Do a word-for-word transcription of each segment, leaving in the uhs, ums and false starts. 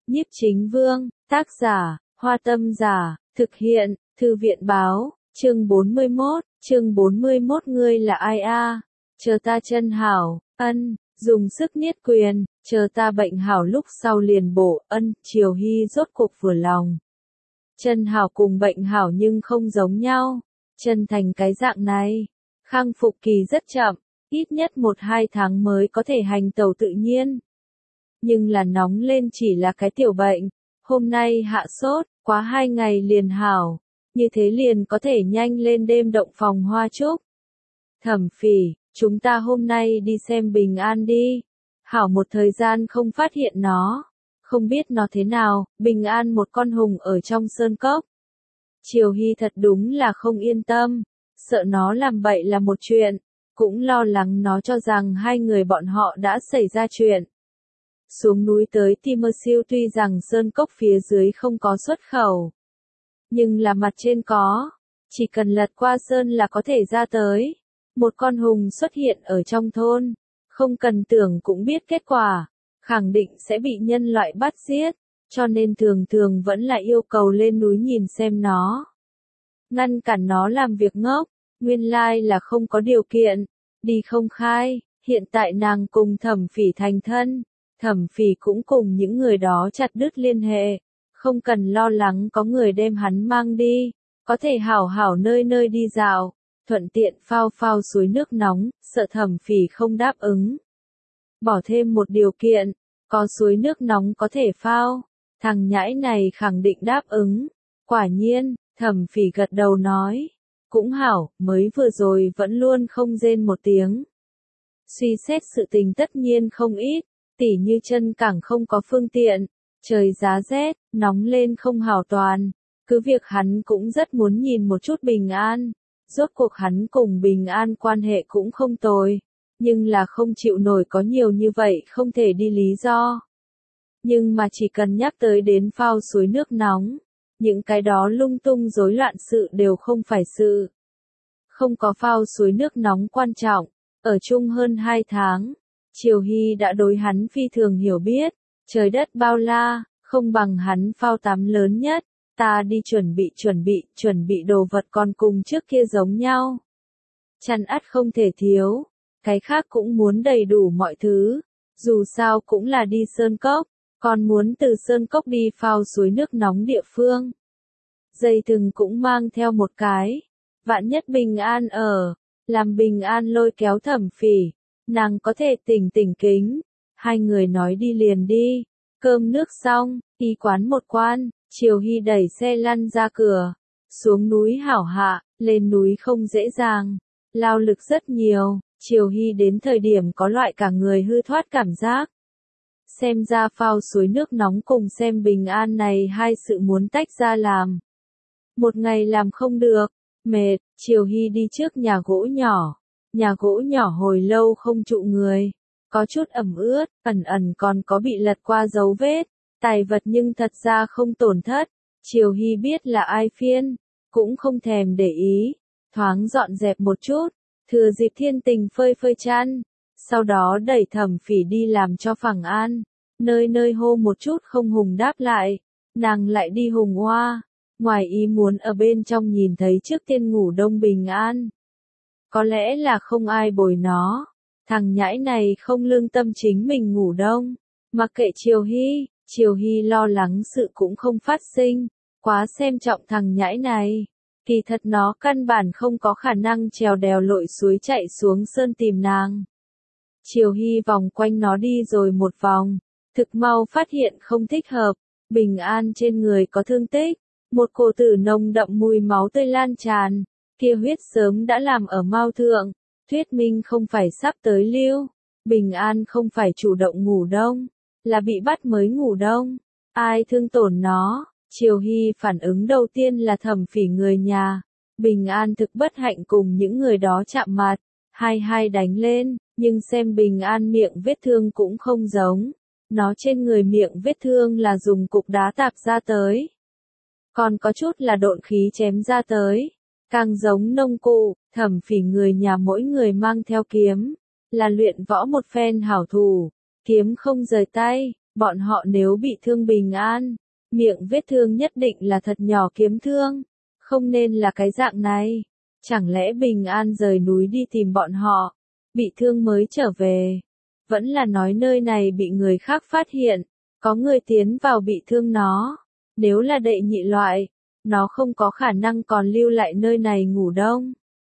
Nhiếp Chính Vương, tác giả, Hoa Tâm Giả, thực hiện, Thư viện báo, chương bốn mươi mốt, chương bốn mươi mốt ngươi là ai a? Chờ ta chân hảo, ân, dùng sức niết quyền, chờ ta bệnh hảo lúc sau liền bổ, ân, Triều Hy rốt cuộc vừa lòng. Chân hảo cùng bệnh hảo nhưng không giống nhau, chân thành cái dạng này, khang phục kỳ rất chậm, ít nhất một hai tháng mới có thể hành tẩu tự nhiên. Nhưng là nóng lên chỉ là cái tiểu bệnh, hôm nay hạ sốt, quá hai ngày liền hảo, như thế liền có thể nhanh lên đêm động phòng hoa trúc. Thẩm Phỉ, chúng ta hôm nay đi xem Bình An đi. Hảo một thời gian không phát hiện nó, không biết nó thế nào, Bình An một con hùng ở trong sơn cốc. Triều Hy thật đúng là không yên tâm, sợ nó làm bậy là một chuyện, cũng lo lắng nó cho rằng hai người bọn họ đã xảy ra chuyện. Xuống núi tới Timmersill tuy rằng sơn cốc phía dưới không có xuất khẩu, nhưng là mặt trên có, chỉ cần lật qua sơn là có thể ra tới. Một con hùng xuất hiện ở trong thôn, không cần tưởng cũng biết kết quả, khẳng định sẽ bị nhân loại bắt giết, cho nên thường thường vẫn là yêu cầu lên núi nhìn xem nó. Ngăn cản nó làm việc ngốc, nguyên lai là không có điều kiện, đi không khai, hiện tại nàng cùng Thẩm Phỉ thành thân, Thẩm Phỉ cũng cùng những người đó chặt đứt liên hệ, không cần lo lắng có người đem hắn mang đi, có thể hảo hảo nơi nơi đi dạo, thuận tiện phao phao suối nước nóng, sợ Thẩm Phỉ không đáp ứng. Bỏ thêm một điều kiện, có suối nước nóng có thể phao, thằng nhãi này khẳng định đáp ứng. Quả nhiên, Thẩm Phỉ gật đầu nói, cũng hảo, mới vừa rồi vẫn luôn không rên một tiếng. Suy xét sự tình tất nhiên không ít, tỉ như chân cẳng không có phương tiện, trời giá rét, nóng lên không hảo toàn, cứ việc hắn cũng rất muốn nhìn một chút Bình An. Rốt cuộc hắn cùng Bình An quan hệ cũng không tồi, nhưng là không chịu nổi có nhiều như vậy không thể đi lý do. Nhưng mà chỉ cần nhắc tới đến phao suối nước nóng, những cái đó lung tung rối loạn sự đều không phải sự. Không có phao suối nước nóng quan trọng, ở chung hơn hai tháng, Triều Hy đã đối hắn phi thường hiểu biết, trời đất bao la, không bằng hắn phao tắm lớn nhất. Ta đi chuẩn bị chuẩn bị, chuẩn bị đồ vật còn cùng trước kia giống nhau. Chăn ắt không thể thiếu, cái khác cũng muốn đầy đủ mọi thứ, dù sao cũng là đi sơn cốc, còn muốn từ sơn cốc đi phao suối nước nóng địa phương. Dây thừng cũng mang theo một cái, vạn nhất Bình An ở, làm Bình An lôi kéo Thẩm Phỉ, nàng có thể tỉnh tỉnh kính, hai người nói đi liền đi, cơm nước xong, y quán một quan. Triều Hy đẩy xe lăn ra cửa, xuống núi hảo hạ, lên núi không dễ dàng, lao lực rất nhiều, Triều Hy đến thời điểm có loại cả người hư thoát cảm giác. Xem ra phao suối nước nóng cùng xem Bình An này hai sự muốn tách ra làm. Một ngày làm không được, mệt, Triều Hy đi trước nhà gỗ nhỏ, nhà gỗ nhỏ hồi lâu không trụ người, có chút ẩm ướt, ẩn ẩn còn có bị lật qua dấu vết. Tài vật nhưng thật ra không tổn thất, Triều Hy biết là ai phiên, cũng không thèm để ý, thoáng dọn dẹp một chút, thừa dịp thiên tình phơi phơi chăn, sau đó đẩy Thẩm Phỉ đi làm cho phẳng an, nơi nơi hô một chút không hùng đáp lại, nàng lại đi hùng hoa, ngoài ý muốn ở bên trong nhìn thấy trước tiên ngủ đông Bình An. Có lẽ là không ai bồi nó, thằng nhãi này không lương tâm chính mình ngủ đông, mặc kệ Triều Hy. Triều Hy lo lắng sự cũng không phát sinh, quá xem trọng thằng nhãi này. Kỳ thật nó căn bản không có khả năng trèo đèo lội suối chạy xuống sơn tìm nàng. Triều Hy vòng quanh nó đi rồi một vòng, thực mau phát hiện không thích hợp, Bình An trên người có thương tích, một cổ tử nồng đậm mùi máu tươi lan tràn, kia huyết sớm đã làm ở mao thượng, thuyết minh không phải sắp tới lưu, Bình An không phải chủ động ngủ đông. Là bị bắt mới ngủ đông, ai thương tổn nó, Triều Hy phản ứng đầu tiên là Thẩm Phỉ người nhà, Bình An thực bất hạnh cùng những người đó chạm mặt, hai hai đánh lên, nhưng xem Bình An miệng vết thương cũng không giống, nó trên người miệng vết thương là dùng cục đá tạp ra tới, còn có chút là độn khí chém ra tới, càng giống nông cụ, Thẩm Phỉ người nhà mỗi người mang theo kiếm, là luyện võ một phen hảo thủ. Kiếm không rời tay, Bọn họ nếu bị thương Bình An, miệng vết thương nhất định là thật nhỏ kiếm thương, không nên là cái dạng này. Chẳng lẽ Bình An rời núi đi tìm bọn họ, bị thương mới trở về? Vẫn là nói nơi này bị người khác phát hiện, có người tiến vào bị thương nó. Nếu là đệ nhị loại, nó không có khả năng còn lưu lại nơi này ngủ đông.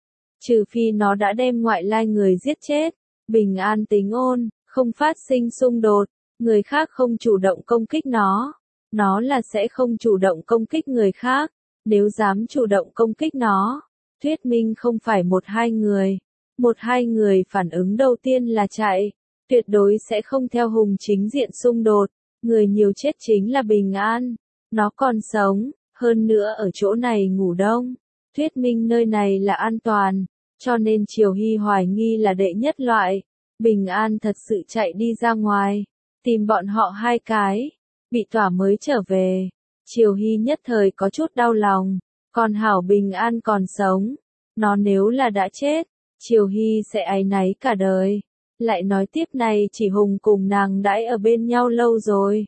Trừ phi nó đã đem ngoại lai người giết chết. Bình An tính ôn, không phát sinh xung đột, người khác không chủ động công kích nó. Nó là sẽ không chủ động công kích người khác, nếu dám chủ động công kích nó. Thuyết minh không phải một hai người. Một hai người phản ứng đầu tiên là chạy, tuyệt đối sẽ không theo Hùng chính diện xung đột. Người nhiều chết chính là Bình An. Nó còn sống, hơn nữa ở chỗ này ngủ đông. Thuyết minh nơi này là an toàn, cho nên Triều Hy hoài nghi là đệ nhất loại. Bình An thật sự chạy đi ra ngoài, tìm bọn họ hai cái, bị tỏa mới trở về. Triều Hy nhất thời có chút đau lòng, còn hảo Bình An còn sống. Nó nếu là đã chết, Triều Hy sẽ áy náy cả đời. Lại nói tiếp này chỉ Hùng cùng nàng đãi ở bên nhau lâu rồi.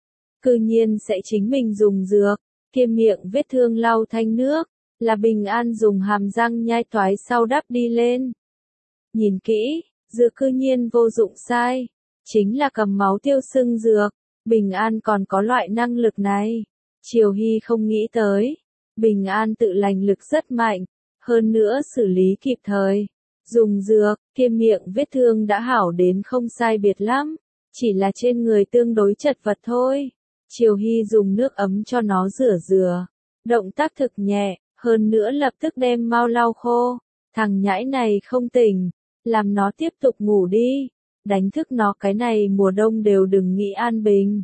Cư nhiên sẽ chính mình dùng dược, kia miệng vết thương lau thanh nước, là Bình An dùng hàm răng nhai toái sau đắp đi lên. Nhìn kỹ, dược cư nhiên vô dụng sai, chính là cầm máu tiêu sưng dược. Bình An còn có loại năng lực này. Triều Hy không nghĩ tới. Bình An tự lành lực rất mạnh, hơn nữa xử lý kịp thời. Dùng dược, kia miệng vết thương đã hảo đến không sai biệt lắm, chỉ là trên người tương đối chật vật thôi. Triều Hy dùng nước ấm cho nó rửa rửa, động tác thực nhẹ, hơn nữa lập tức đem mau lau khô. Thằng nhãi này không tỉnh, làm nó tiếp tục ngủ đi, đánh thức nó cái này mùa đông đều đừng nghĩ an bình.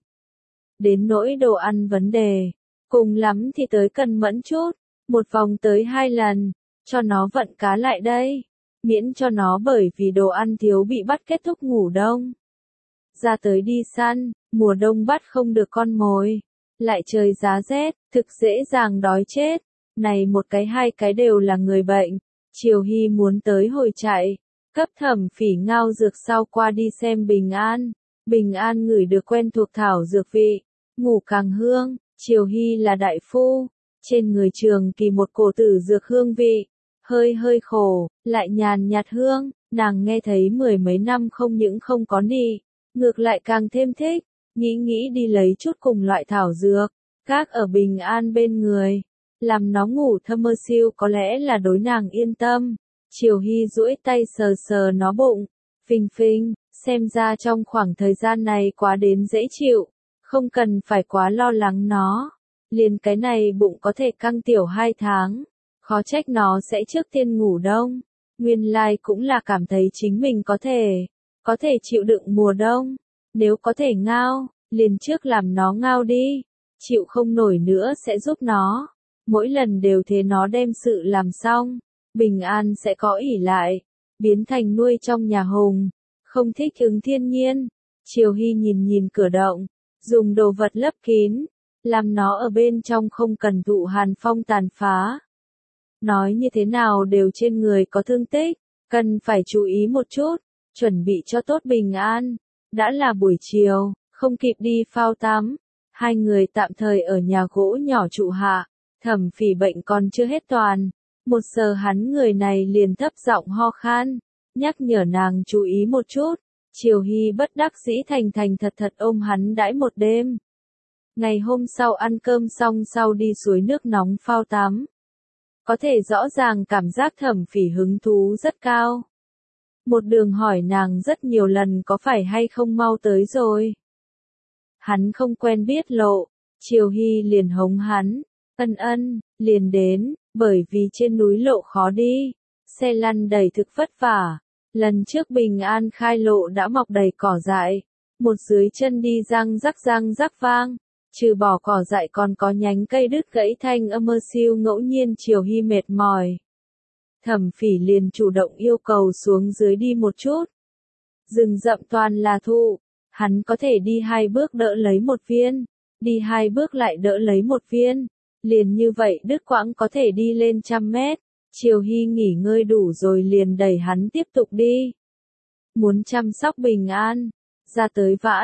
Đến nỗi đồ ăn vấn đề, cùng lắm thì tới cần mẫn chút, một vòng tới hai lần, cho nó vận cá lại đây, miễn cho nó bởi vì đồ ăn thiếu bị bắt kết thúc ngủ đông. Ra tới đi săn, mùa đông bắt không được con mồi, lại trời giá rét, thực dễ dàng đói chết. Này một cái hai cái đều là người bệnh. Triều Hy muốn tới hồi chạy, cấp Thẩm Phỉ ngao dược sau qua đi xem Bình An. Bình An ngửi được quen thuộc thảo dược vị, ngủ càng hương. Triều Hy là đại phu, trên người Trường Kỳ một cổ tử dược hương vị, hơi hơi khổ, lại nhàn nhạt hương. Nàng nghe thấy mười mấy năm không những không có nị, ngược lại càng thêm thích, nghĩ nghĩ đi lấy chút cùng loại thảo dược, các ở Bình An bên người, làm nó ngủ thơ mơ siêu có lẽ là đối nàng yên tâm. Triều Hy duỗi tay sờ sờ nó bụng, phình phình, xem ra trong khoảng thời gian này quá đến dễ chịu, không cần phải quá lo lắng nó. Liền cái này bụng có thể căng tiểu hai tháng, khó trách nó sẽ trước tiên ngủ đông. Nguyên lai cũng là cảm thấy chính mình có thể, có thể chịu đựng mùa đông. Nếu có thể ngao, liền trước làm nó ngao đi, chịu không nổi nữa sẽ giúp nó. Mỗi lần đều thế nó đem sự làm xong, Bình An sẽ có ỷ lại, biến thành nuôi trong nhà Hùng, không thích ứng thiên nhiên. Triều Hy nhìn nhìn cửa động, dùng đồ vật lấp kín, làm nó ở bên trong không cần thụ hàn phong tàn phá. Nói như thế nào đều trên người có thương tích, cần phải chú ý một chút, chuẩn bị cho tốt Bình An. Đã là buổi chiều, không kịp đi phao tắm, hai người tạm thời ở nhà gỗ nhỏ trụ hạ. Thẩm Phỉ bệnh còn chưa hết toàn, một giờ hắn người này liền thấp giọng ho khan, nhắc nhở nàng chú ý một chút. Triều Hy bất đắc dĩ thành thành thật thật ôm hắn đãi một đêm. Ngày hôm sau ăn cơm xong sau đi suối nước nóng phao tắm. Có thể rõ ràng cảm giác Thẩm Phỉ hứng thú rất cao. Một đường hỏi nàng rất nhiều lần có phải hay không mau tới rồi. Hắn không quen biết lộ, Triều Hy liền hống hắn. Ân ân, liền đến, bởi vì trên núi lộ khó đi, xe lăn đầy thực vất vả. Lần trước Bình An khai lộ đã mọc đầy cỏ dại, một dưới chân đi răng rắc răng rắc vang, trừ bỏ cỏ dại còn có nhánh cây đứt gãy thanh âm mơ siêu ngẫu nhiên. Triều Hy mệt mỏi. Thẩm Phỉ liền chủ động yêu cầu xuống dưới đi một chút. Rừng rậm toàn là thụ, hắn có thể đi hai bước đỡ lấy một viên, đi hai bước lại đỡ lấy một viên. Liền như vậy đứt quãng có thể đi lên trăm mét. Triều Hy nghỉ ngơi đủ rồi liền đẩy hắn tiếp tục đi. Muốn chăm sóc Bình An, ra tới vãn,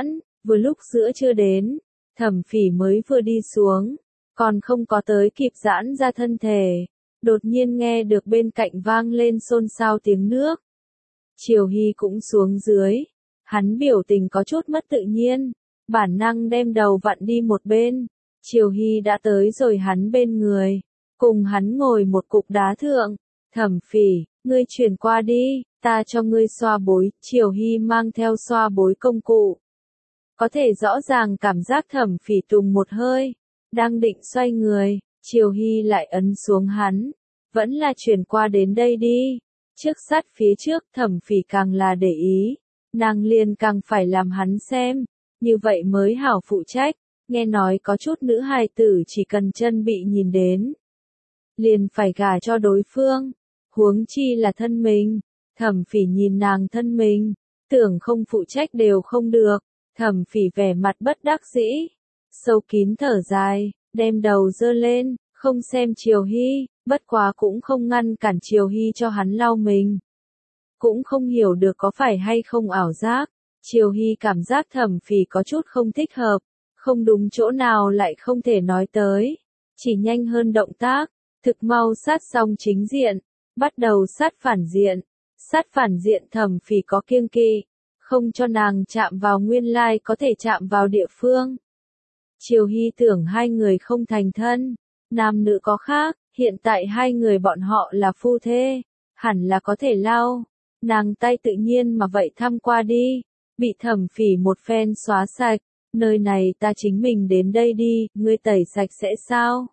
Vừa lúc giữa trưa đến, Thẩm Phỉ mới vừa đi xuống, còn không có tới kịp giãn ra thân thể, đột nhiên nghe được bên cạnh vang lên xôn xao tiếng nước. Triều Hy cũng xuống dưới, hắn biểu tình có chút mất tự nhiên, bản năng đem đầu vặn đi một bên. Triều Hy đã tới rồi hắn bên người, cùng hắn ngồi một cục đá thượng. Thẩm Phỉ, ngươi chuyển qua đi, ta cho ngươi xoa bối. Triều Hy mang theo xoa bối công cụ. Có thể rõ ràng cảm giác Thẩm Phỉ tùng một hơi, đang định xoay người, Triều Hy lại ấn xuống hắn, vẫn là chuyển qua đến đây đi. Trước sát phía trước, Thẩm Phỉ càng là để ý, nàng liền càng phải làm hắn xem, như vậy mới hảo phụ trách. Nghe nói có chút nữ hài tử chỉ cần chân bị nhìn đến, liền phải gả cho đối phương, huống chi là thân mình. Thẩm Phỉ nhìn nàng thân mình, tưởng không phụ trách đều không được. Thẩm Phỉ vẻ mặt bất đắc dĩ, sâu kín thở dài, đem đầu dơ lên, không xem Triều Hy, bất quá cũng không ngăn cản Triều Hy cho hắn lau mình. Cũng không hiểu được có phải hay không ảo giác, Triều Hy cảm giác Thẩm Phỉ có chút không thích hợp, không đúng chỗ nào lại không thể nói tới, chỉ nhanh hơn động tác, thực mau sát xong chính diện, bắt đầu sát phản diện. Sát phản diện Thẩm Phỉ có kiêng kỵ, không cho nàng chạm vào nguyên lai có thể chạm vào địa phương. Triều Hy tưởng hai người không thành thân, nam nữ có khác, hiện tại hai người bọn họ là phu thê, hẳn là có thể lau. Nàng tay tự nhiên mà vậy thăm qua đi, bị Thẩm Phỉ một phen xóa sạch. Nơi này ta chính mình đến đây đi, ngươi tẩy sạch sẽ sao?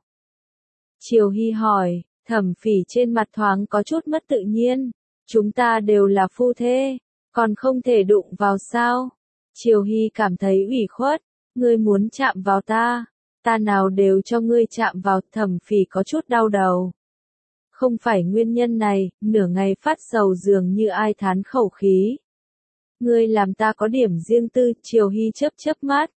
Triều Hy hỏi. Thẩm Phỉ trên mặt thoáng có chút mất tự nhiên. Chúng ta đều là phu thê, còn không thể đụng vào sao? Triều Hy cảm thấy ủy khuất, ngươi muốn chạm vào ta, ta nào đều cho ngươi chạm vào. Thẩm Phỉ có chút đau đầu. Không phải nguyên nhân này, nửa ngày phát sầu dường như ai thán khẩu khí. Ngươi làm ta có điểm riêng tư. Triều Hy chớp chớp mắt.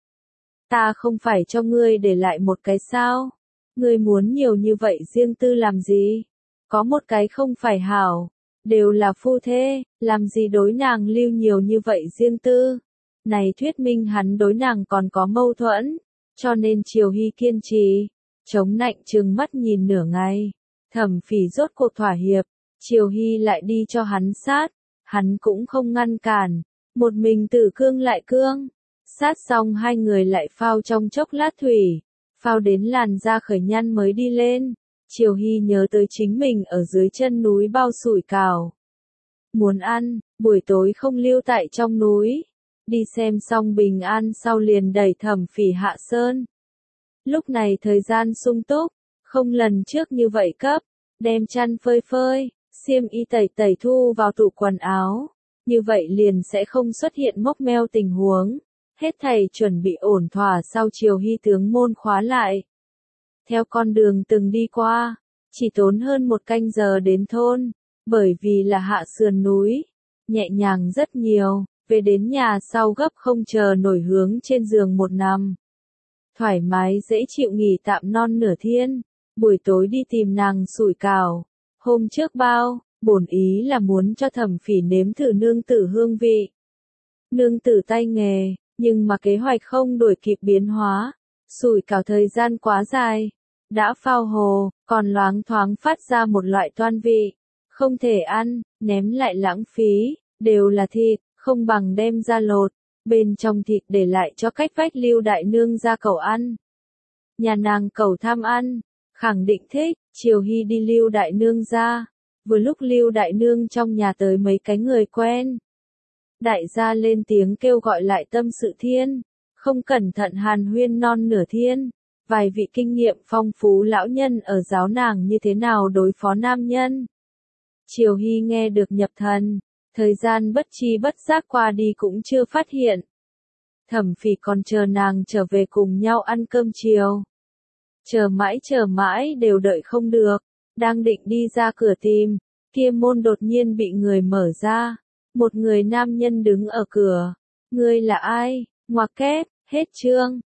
Ta không phải cho ngươi để lại một cái sao? Ngươi muốn nhiều như vậy riêng tư làm gì? Có một cái không phải hảo. Đều là phu thê, làm gì đối nàng lưu nhiều như vậy riêng tư? Này thuyết minh hắn đối nàng còn có mâu thuẫn, cho nên Triều Hy kiên trì, chống nạnh trừng mắt nhìn nửa ngày. Thẩm Phỉ rốt cuộc thỏa hiệp, Triều Hy lại đi cho hắn sát, hắn cũng không ngăn cản, một mình tử cương lại cương. Sát xong hai người lại phao trong chốc lát thủy, phao đến làn da khởi nhăn mới đi lên. Triều Hy nhớ tới chính mình ở dưới chân núi bao sủi cảo. Muốn ăn, buổi tối không lưu tại trong núi. Đi xem xong bình an sau liền đẩy Thẩm Phỉ hạ sơn. Lúc này thời gian sung túc, không lần trước như vậy cấp, đem chăn phơi phơi, xiêm y tẩy tẩy thu vào tủ quần áo. Như vậy liền sẽ không xuất hiện mốc meo tình huống. Hết thầy chuẩn bị ổn thỏa sau Triều Hy tướng môn khóa lại. Theo con đường từng đi qua, chỉ tốn hơn một canh giờ đến thôn, bởi vì là hạ sườn núi, nhẹ nhàng rất nhiều, về đến nhà sau gấp không chờ nổi hướng trên giường một nằm. Thoải mái dễ chịu nghỉ tạm non nửa thiên, buổi tối đi tìm nàng sủi cảo. Hôm trước bao, bổn ý là muốn cho Thẩm Phỉ nếm thử nương tử hương vị. Nương tử tay nghề, nhưng mà kế hoạch không đuổi kịp biến hóa, sủi cảo thời gian quá dài. Đã phao hồ, còn loáng thoáng phát ra một loại toan vị, không thể ăn, ném lại lãng phí, đều là thịt, không bằng đem ra lột, bên trong thịt để lại cho cách vách Lưu đại nương ra cẩu ăn. Nhà nàng cẩu tham ăn, khẳng định thích. Triều Hy đi Lưu đại nương ra, vừa lúc Lưu đại nương trong nhà tới mấy cái người quen. Đại gia lên tiếng kêu gọi lại tâm sự thiên, không cẩn thận hàn huyên non nửa thiên. Vài vị kinh nghiệm phong phú lão nhân ở giáo nàng như thế nào đối phó nam nhân. Triều Hy nghe được nhập thần, thời gian bất chi bất giác qua đi cũng chưa phát hiện. Thẩm Phỉ còn chờ nàng trở về cùng nhau ăn cơm chiều. Chờ mãi chờ mãi đều đợi không được, đang định đi ra cửa tìm, kia môn đột nhiên bị người mở ra. Một người nam nhân đứng ở cửa. Ngươi là ai? Ngoặc kép, hết chương.